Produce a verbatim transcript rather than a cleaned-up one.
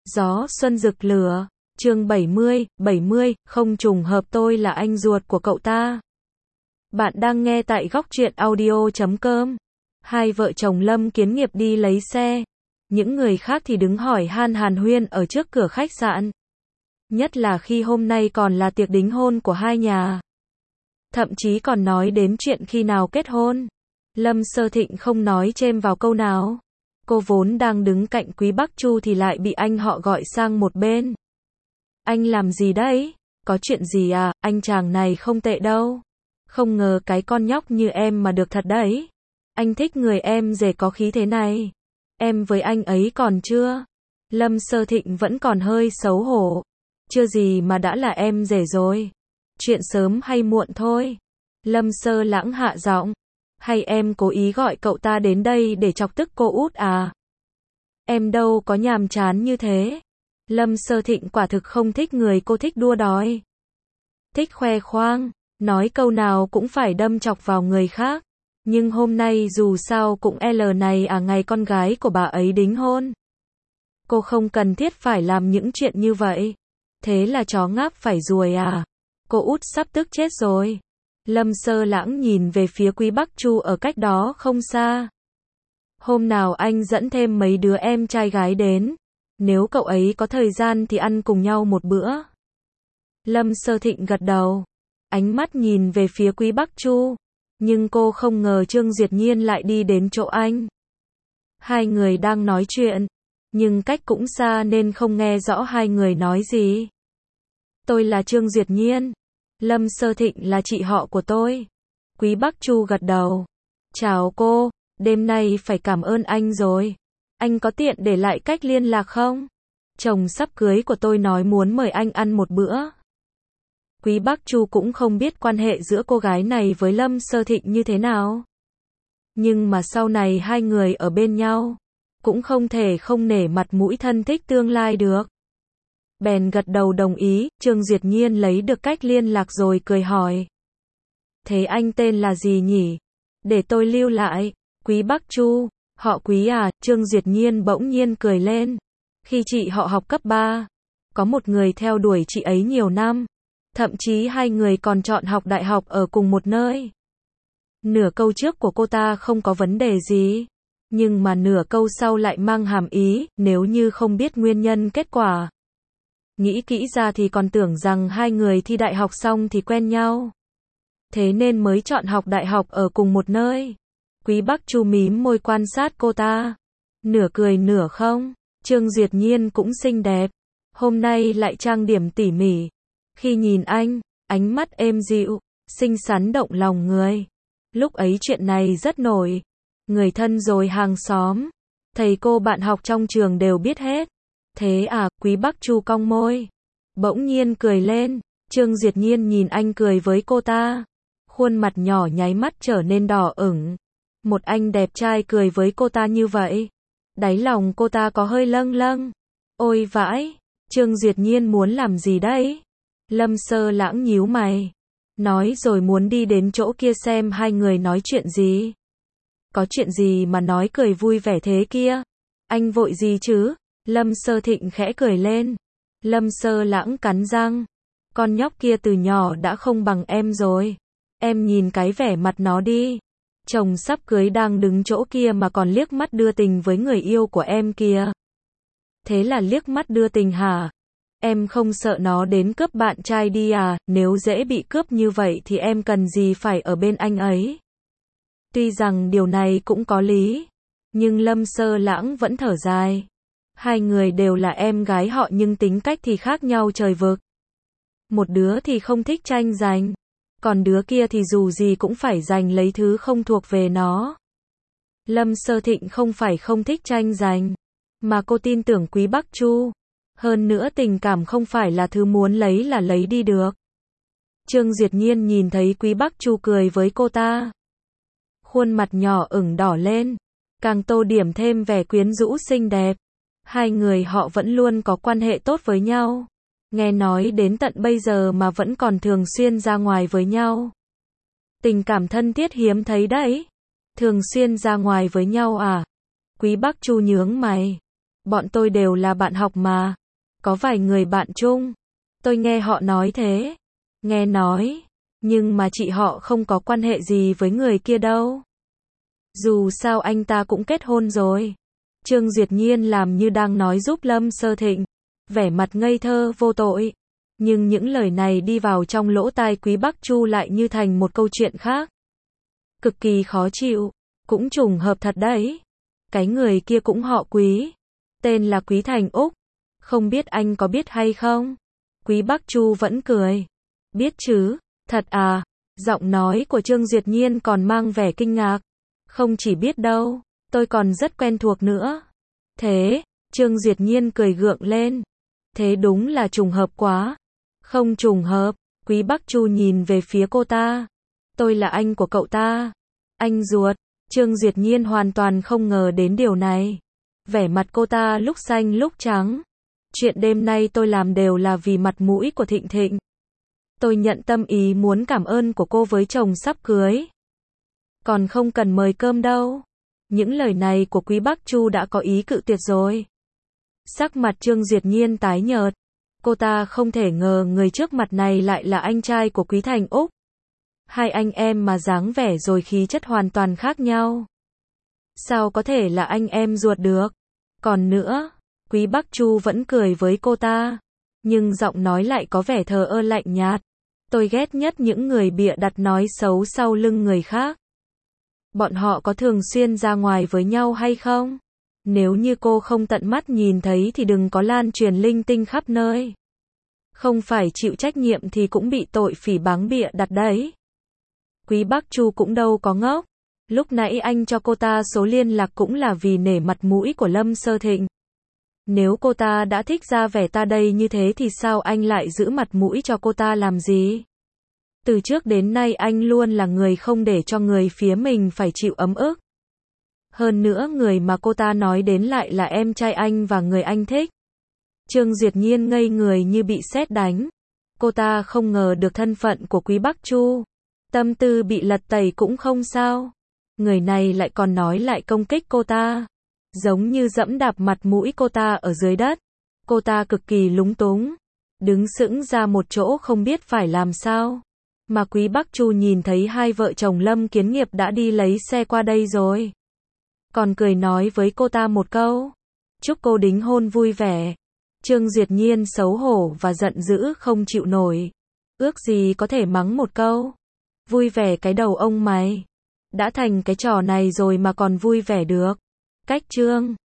Gió xuân rực lửa, chương bảy mươi, bảy mươi, không trùng hợp tôi là anh ruột của cậu ta. Bạn đang nghe tại góc truyện audio chấm com. Hai vợ chồng Lâm Kiến Nghiệp đi lấy xe. Những người khác thì đứng hỏi han hàn huyên ở trước cửa khách sạn. Nhất là khi hôm nay còn là tiệc đính hôn của hai nhà. Thậm chí còn nói đến chuyện khi nào kết hôn. Lâm Sơ Thịnh không nói chêm vào câu nào. Cô vốn đang đứng cạnh Quý Bắc Chu thì lại bị anh họ gọi sang một bên. Anh làm gì đấy? Có chuyện gì à? Anh chàng này không tệ đâu. Không ngờ cái con nhóc như em mà được thật đấy. Anh thích người em rể có khí thế này. Em với anh ấy còn chưa? Lâm Sơ Thịnh vẫn còn hơi xấu hổ. Chưa gì mà đã là em rể rồi. Chuyện sớm hay muộn thôi. Lâm Sơ Lãng hạ giọng. Hay em cố ý gọi cậu ta đến đây để chọc tức cô út à? Em đâu có nhàm chán như thế. Lâm Sơ Thịnh quả thực không thích người cô thích đua đòi. Thích khoe khoang, nói câu nào cũng phải đâm chọc vào người khác. Nhưng hôm nay dù sao cũng L này à, ngày con gái của bà ấy đính hôn. Cô không cần thiết phải làm những chuyện như vậy. Thế là chó ngáp phải ruồi à? Cô út sắp tức chết rồi. Lâm Sơ Lãng nhìn về phía Quý Bắc Chu ở cách đó không xa. Hôm nào anh dẫn thêm mấy đứa em trai gái đến. Nếu cậu ấy có thời gian thì ăn cùng nhau một bữa. Lâm Sơ Thịnh gật đầu. Ánh mắt nhìn về phía Quý Bắc Chu. Nhưng cô không ngờ Trương Duyệt Nhiên lại đi đến chỗ anh. Hai người đang nói chuyện. Nhưng cách cũng xa nên không nghe rõ hai người nói gì. Tôi là Trương Duyệt Nhiên. Lâm Sơ Thịnh là chị họ của tôi. Quý Bắc Chu gật đầu. Chào cô, đêm nay phải cảm ơn anh rồi. Anh có tiện để lại cách liên lạc không? Chồng sắp cưới của tôi nói muốn mời anh ăn một bữa. Quý Bắc Chu cũng không biết quan hệ giữa cô gái này với Lâm Sơ Thịnh như thế nào. Nhưng mà sau này hai người ở bên nhau, cũng không thể không nể mặt mũi thân thích tương lai được. Bèn gật đầu đồng ý. Trương Duyệt Nhiên lấy được cách liên lạc rồi cười hỏi. Thế anh tên là gì nhỉ? Để tôi lưu lại. Quý Bắc Chu, họ Quý à? Trương Duyệt Nhiên bỗng nhiên cười lên. Khi chị họ học cấp ba, có một người theo đuổi chị ấy nhiều năm. Thậm chí hai người còn chọn học đại học ở cùng một nơi. Nửa câu trước của cô ta không có vấn đề gì. Nhưng mà nửa câu sau lại mang hàm ý, nếu như không biết nguyên nhân kết quả. Nghĩ kỹ ra thì còn tưởng rằng hai người thi đại học xong thì quen nhau. Thế nên mới chọn học đại học ở cùng một nơi. Quý Bắc Chu mím môi quan sát cô ta. Nửa cười nửa không. Trương Duyệt Nhiên cũng xinh đẹp. Hôm nay lại trang điểm tỉ mỉ. Khi nhìn anh, ánh mắt êm dịu, xinh xắn động lòng người. Lúc ấy chuyện này rất nổi. Người thân rồi hàng xóm, thầy cô bạn học trong trường đều biết hết. Thế à? Quý Bắc Chu cong môi. Bỗng nhiên cười lên. Trương Duyệt Nhiên nhìn anh cười với cô ta. Khuôn mặt nhỏ nháy mắt trở nên đỏ ửng. Một anh đẹp trai cười với cô ta như vậy. Đáy lòng cô ta có hơi lâng lâng. Ôi vãi, Trương Duyệt Nhiên muốn làm gì đấy? Lâm Sơ Lãng nhíu mày. Nói rồi muốn đi đến chỗ kia xem hai người nói chuyện gì. Có chuyện gì mà nói cười vui vẻ thế kia? Anh vội gì chứ? Lâm Sơ Thịnh khẽ cười lên. Lâm Sơ Lãng cắn răng. Con nhóc kia từ nhỏ đã không bằng em rồi. Em nhìn cái vẻ mặt nó đi. Chồng sắp cưới đang đứng chỗ kia mà còn liếc mắt đưa tình với người yêu của em kìa. Thế là liếc mắt đưa tình hả? Em không sợ nó đến cướp bạn trai đi à? Nếu dễ bị cướp như vậy thì em cần gì phải ở bên anh ấy? Tuy rằng điều này cũng có lý. Nhưng Lâm Sơ Lãng vẫn thở dài. Hai người đều là em gái họ nhưng tính cách thì khác nhau trời vực. Một đứa thì không thích tranh giành. Còn đứa kia thì dù gì cũng phải giành lấy thứ không thuộc về nó. Lâm Sơ Thịnh không phải không thích tranh giành. Mà cô tin tưởng Quý Bắc Chu. Hơn nữa tình cảm không phải là thứ muốn lấy là lấy đi được. Trương Duyệt Nhiên nhìn thấy Quý Bắc Chu cười với cô ta. Khuôn mặt nhỏ ửng đỏ lên. Càng tô điểm thêm vẻ quyến rũ xinh đẹp. Hai người họ vẫn luôn có quan hệ tốt với nhau. Nghe nói đến tận bây giờ mà vẫn còn thường xuyên ra ngoài với nhau. Tình cảm thân thiết hiếm thấy đấy. Thường xuyên ra ngoài với nhau à? Quý Bắc Chu nhướng mày. Bọn tôi đều là bạn học mà. có vài người bạn chung. Tôi nghe họ nói thế. Nghe nói. Nhưng mà chị họ không có quan hệ gì với người kia đâu. Dù sao anh ta cũng kết hôn rồi. Trương Duyệt Nhiên làm như đang nói giúp Lâm Sơ Thịnh. Vẻ mặt ngây thơ vô tội. Nhưng những lời này đi vào trong lỗ tai Quý Bắc Chu lại như thành một câu chuyện khác. Cực kỳ khó chịu. Cũng trùng hợp thật đấy. Cái người kia cũng họ Quý. Tên là Quý Thành Úc. Không biết anh có biết hay không? Quý Bắc Chu vẫn cười. Biết chứ, thật à? Giọng nói của Trương Duyệt Nhiên còn mang vẻ kinh ngạc. Không chỉ biết đâu, tôi còn rất quen thuộc nữa. Thế, Trương Duyệt Nhiên cười gượng lên. Thế đúng là trùng hợp quá. Không trùng hợp, Quý Bắc Chu nhìn về phía cô ta. Tôi là anh của cậu ta. Anh ruột. Trương Duyệt Nhiên hoàn toàn không ngờ đến điều này. Vẻ mặt cô ta lúc xanh lúc trắng. Chuyện đêm nay tôi làm đều là vì mặt mũi của Thịnh Thịnh. Tôi nhận tâm ý muốn cảm ơn của cô với chồng sắp cưới. Còn không cần mời cơm đâu. Những lời này của Quý Bắc Chu đã có ý cự tuyệt rồi. Sắc mặt Trương Duyệt Nhiên tái nhợt. Cô ta không thể ngờ người trước mặt này lại là anh trai của Quý Thành Úc. Hai anh em mà dáng vẻ rồi khí chất hoàn toàn khác nhau. Sao có thể là anh em ruột được? Còn nữa, Quý Bắc Chu vẫn cười với cô ta. Nhưng giọng nói lại có vẻ thờ ơ lạnh nhạt. Tôi ghét nhất những người bịa đặt nói xấu sau lưng người khác. Bọn họ có thường xuyên ra ngoài với nhau hay không? Nếu như cô không tận mắt nhìn thấy thì đừng có lan truyền linh tinh khắp nơi. Không phải chịu trách nhiệm thì cũng bị tội phỉ báng bịa đặt đấy. Quý Bắc Chu cũng đâu có ngốc. Lúc nãy anh cho cô ta số liên lạc cũng là vì nể mặt mũi của Lâm Sơ Thịnh. Nếu cô ta đã thích ra vẻ ta đây như thế thì sao anh lại giữ mặt mũi cho cô ta làm gì? Từ trước đến nay anh luôn là người không để cho người phía mình phải chịu ấm ức. Hơn nữa người mà cô ta nói đến lại là em trai anh và người anh thích. Trương Duyệt Nhiên ngây người như bị sét đánh. Cô ta không ngờ được thân phận của Quý Bắc Chu. Tâm tư bị lật tẩy cũng không sao. Người này lại còn nói lại công kích cô ta. Giống như dẫm đạp mặt mũi cô ta ở dưới đất. Cô ta cực kỳ lúng túng. Đứng sững ra một chỗ không biết phải làm sao. Mà Quý Bắc Chu nhìn thấy hai vợ chồng Lâm Kiến Nghiệp đã đi lấy xe qua đây rồi. Còn cười nói với cô ta một câu. Chúc cô đính hôn vui vẻ. Trương Duyệt Nhiên xấu hổ và giận dữ không chịu nổi. Ước gì có thể mắng một câu. Vui vẻ cái đầu ông mày. Đã thành cái trò này rồi mà còn vui vẻ được. Cách Trương